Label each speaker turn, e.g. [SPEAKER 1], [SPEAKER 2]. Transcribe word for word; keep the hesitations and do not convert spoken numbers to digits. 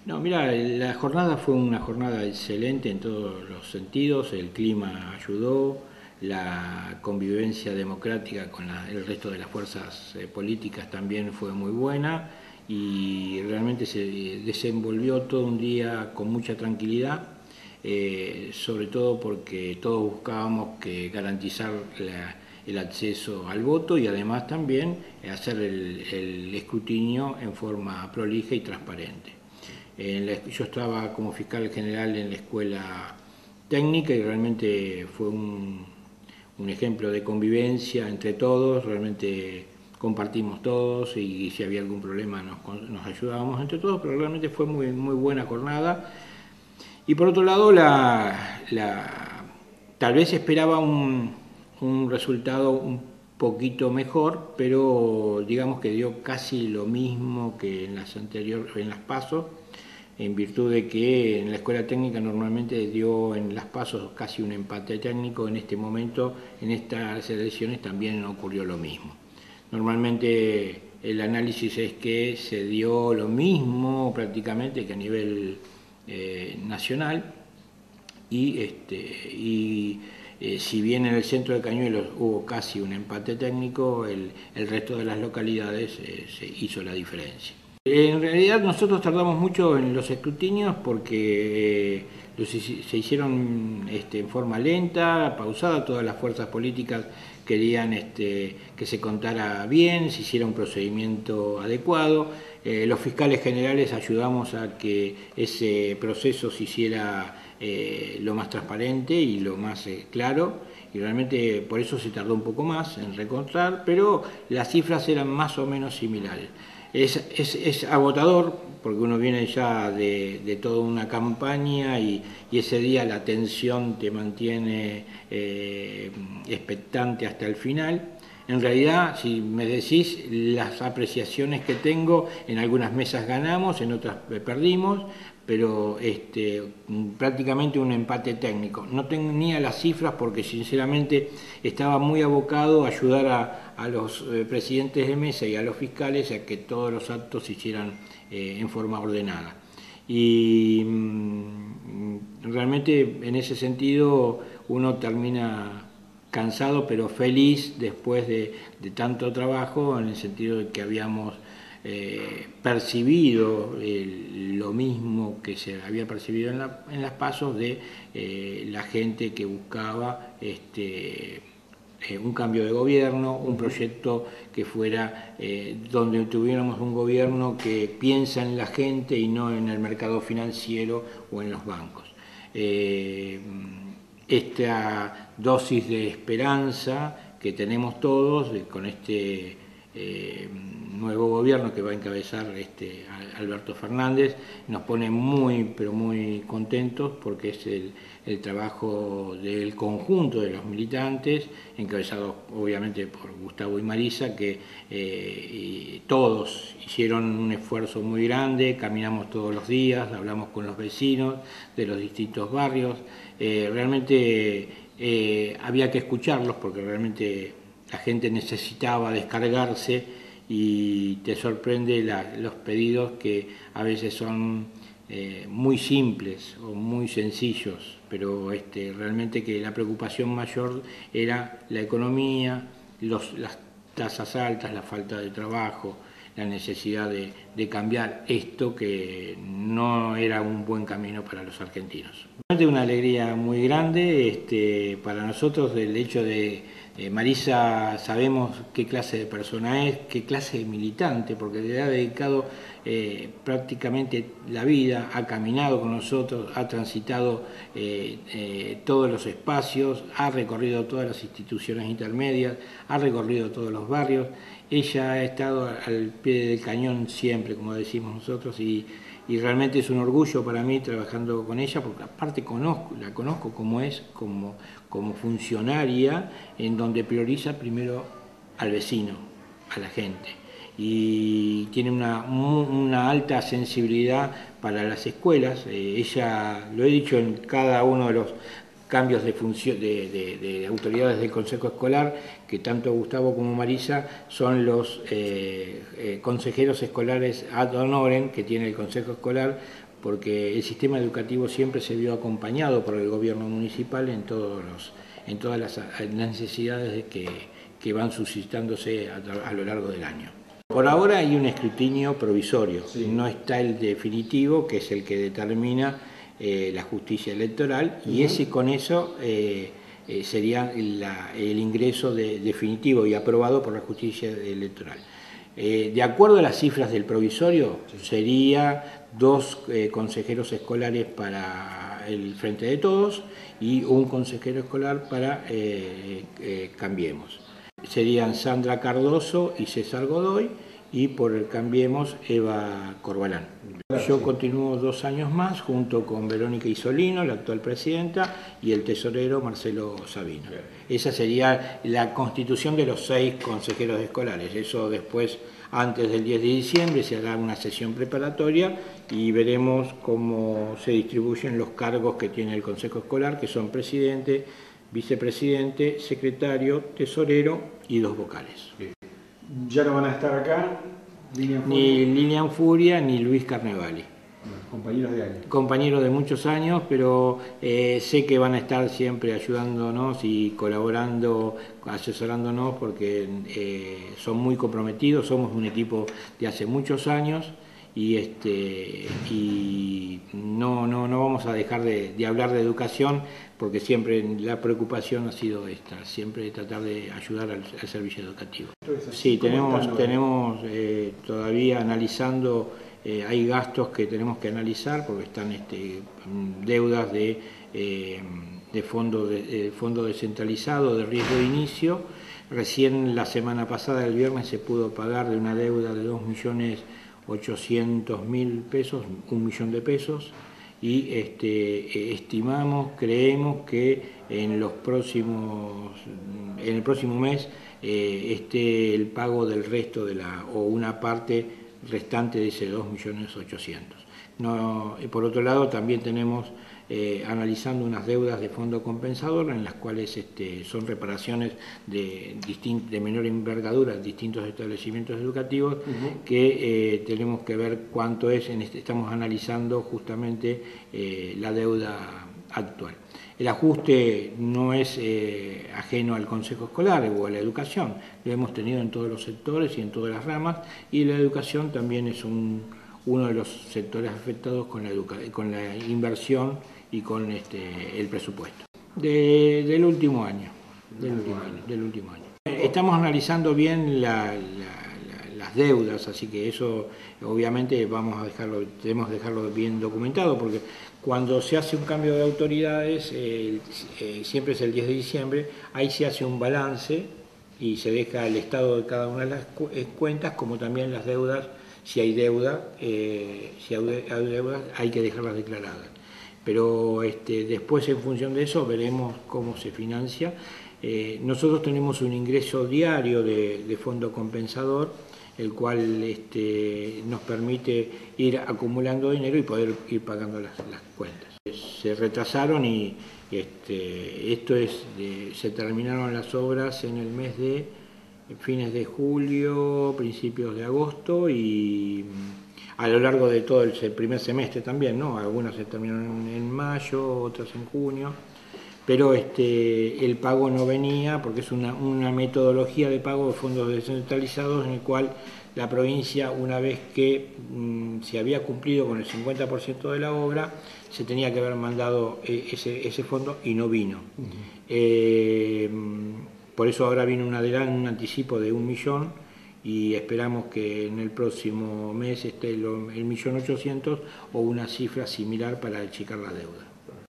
[SPEAKER 1] No, mira, la jornada fue una jornada excelente en todos los sentidos, el clima ayudó, la convivencia democrática con la- el resto de las fuerzas eh, políticas también fue muy buena y realmente se desenvolvió todo un día con mucha tranquilidad, eh, sobre todo porque todos buscábamos que garantizar la- el acceso al voto y además también hacer el, el escrutinio en forma prolija y transparente. En la- yo estaba como fiscal general en la escuela técnica y realmente fue un, un ejemplo de convivencia entre todos, realmente compartimos todos y si había algún problema nos, nos ayudábamos entre todos, pero realmente fue muy, muy buena jornada. Y por otro lado, la, la, tal vez esperaba un, un resultado un poquito mejor, pero digamos que dio casi lo mismo que en las anteriores, en las PASO, en virtud de que en la escuela técnica normalmente dio en las PASO casi un empate técnico. En este momento, en estas elecciones también ocurrió lo mismo. Normalmente el análisis es que se dio lo mismo prácticamente que a nivel eh, nacional y, este, y eh, si bien en el centro de Cañuelos hubo casi un empate técnico, el, el resto de las localidades eh, se hizo la diferencia. En realidad nosotros tardamos mucho en los escrutinios porque eh, los, se hicieron este, en forma lenta, pausada, todas las fuerzas políticas querían este, que se contara bien, se hiciera un procedimiento adecuado. Eh, los fiscales generales ayudamos a que ese proceso se hiciera eh, lo más transparente y lo más eh, claro, y realmente por eso se tardó un poco más en recontar, pero las cifras eran más o menos similares. Es, es, es agotador porque uno viene ya de, de toda una campaña y, y ese día la tensión te mantiene eh, expectante hasta el final. En realidad, si me decís las apreciaciones que tengo, en algunas mesas ganamos, en otras perdimos, pero este, prácticamente un empate técnico. No tenía las cifras porque sinceramente estaba muy abocado a ayudar a, a los eh, presidentes de mesa y a los fiscales a que todos los actos se hicieran eh, en forma ordenada. Y mm, realmente en ese sentido uno termina cansado pero feliz después de, de tanto trabajo, en el sentido de que habíamos eh, percibido el, lo mismo que se había percibido en, la, en las pasos de eh, la gente que buscaba este, eh, un cambio de gobierno, un proyecto que fuera eh, donde tuviéramos un gobierno que piensa en la gente y no en el mercado financiero o en los bancos. Eh, esta dosis de esperanza que tenemos todos con este eh, nuevo gobierno que va a encabezar este Alberto Fernández nos pone muy pero muy contentos porque es el, el trabajo del conjunto de los militantes, encabezados obviamente por Gustavo y Marisa, que eh, y todos hicieron un esfuerzo muy grande, caminamos todos los días, hablamos con los vecinos de los distintos barrios, eh, realmente eh, había que escucharlos porque realmente la gente necesitaba descargarse y te sorprende la, los pedidos que a veces son eh, muy simples o muy sencillos, pero este, realmente que la preocupación mayor era la economía, los, las tasas altas, la falta de trabajo, la necesidad de, de cambiar esto que no era un buen camino para los argentinos. Realmente una alegría muy grande este, para nosotros el hecho de eh, Marisa, sabemos qué clase de persona es, qué clase de militante, porque le ha dedicado eh, prácticamente la vida, ha caminado con nosotros, ha transitado eh, eh, todos los espacios, ha recorrido todas las instituciones intermedias, ha recorrido todos los barrios. Ella ha estado al pie del cañón siempre, como decimos nosotros, y, y realmente es un orgullo para mí trabajando con ella, porque aparte conozco, la conozco como es, como, como funcionaria, en donde prioriza primero al vecino, a la gente, y tiene una, una alta sensibilidad para las escuelas. Eh, ella, lo he dicho en cada uno de los cambios de, función, de, de, de autoridades del Consejo Escolar, que tanto Gustavo como Marisa son los eh, eh, consejeros escolares ad honorem que tiene el Consejo Escolar, porque el sistema educativo siempre se vio acompañado por el gobierno municipal en, todos los, en todas las necesidades que, que van suscitándose a, a lo largo del año. Por ahora hay un escrutinio provisorio, sí. No está el definitivo, que es el que determina eh, la justicia electoral, uh-huh. y ese con eso eh, eh, sería la, el ingreso de, definitivo y aprobado por la justicia electoral. Eh, de acuerdo a las cifras del provisorio, sí. sería dos eh, consejeros escolares para el Frente de Todos y un consejero escolar para eh, eh, Cambiemos. Serían Sandra Cardoso y César Godoy, y por el Cambiemos Eva Corbalán. Yo continúo dos años más junto con Verónica Isolino, la actual presidenta, y el tesorero Marcelo Sabino. Esa sería la constitución de los seis consejeros escolares. Eso después, antes del diez de diciembre, se hará una sesión preparatoria y veremos cómo se distribuyen los cargos que tiene el Consejo Escolar, que son presidente, vicepresidente, secretario, tesorero y dos vocales.
[SPEAKER 2] ¿Ya no van a estar acá?
[SPEAKER 1] Lilian ni Lilian Furia ni Luis Carnevali.
[SPEAKER 2] Bueno, compañeros de años.
[SPEAKER 1] Compañeros de muchos años, pero eh, sé que van a estar siempre ayudándonos y colaborando, asesorándonos, porque eh, son muy comprometidos, somos un equipo de hace muchos años. Y, este, y no, no, no vamos a dejar de, de hablar de educación, porque siempre la preocupación ha sido esta, siempre tratar de ayudar al, al servicio educativo. Sí, tenemos, tenemos eh, todavía analizando, eh, hay gastos que tenemos que analizar, porque están este, deudas de, eh, de, fondo de, de fondo descentralizado de riesgo de inicio. Recién la semana pasada, el viernes, se pudo pagar de una deuda de dos millones ochocientos mil pesos, un millón de pesos, y este, estimamos, creemos que en los próximos, en el próximo mes eh, esté el pago del resto de la, o una parte restante de ese dos millones ochocientos mil. No, por otro lado, también tenemos eh, analizando unas deudas de fondo compensador, en las cuales este, son reparaciones de, de menor envergadura en distintos establecimientos educativos, uh-huh. que eh, tenemos que ver cuánto es, en este, estamos analizando justamente eh, la deuda actual. El ajuste no es eh, ajeno al Consejo Escolar o a la educación, lo hemos tenido en todos los sectores y en todas las ramas, y la educación también es un, uno de los sectores afectados con la, educa con la inversión y con este, el presupuesto. De, del último año, del último año, del último año. Estamos analizando bien la, la, la, las deudas, así que eso obviamente vamos a dejarlo, debemos dejarlo bien documentado, porque cuando se hace un cambio de autoridades, eh, eh, siempre es el diez de diciembre, ahí se hace un balance y se deja el estado de cada una de las cu cuentas, como también las deudas. Si hay deuda, eh, si hay deudas, hay que dejarlas declaradas. Pero este, después, en función de eso, veremos cómo se financia. Eh, nosotros tenemos un ingreso diario de, de fondo compensador, el cual este, nos permite ir acumulando dinero y poder ir pagando las, las cuentas. Se retrasaron y este, esto es, de, se terminaron las obras en el mes de fines de julio, principios de agosto, y a lo largo de todo el primer semestre también, ¿no? Algunas se terminaron en mayo, otras en junio, pero este, el pago no venía porque es una, una metodología de pago de fondos descentralizados en el cual la provincia, una vez que mmm, se había cumplido con el cincuenta por ciento de la obra, se tenía que haber mandado ese, ese fondo y no vino. Uh-huh. eh, Por eso ahora viene un adelanto, un anticipo de un millón, y esperamos que en el próximo mes esté el, el millón ochocientos o una cifra similar para achicar la deuda.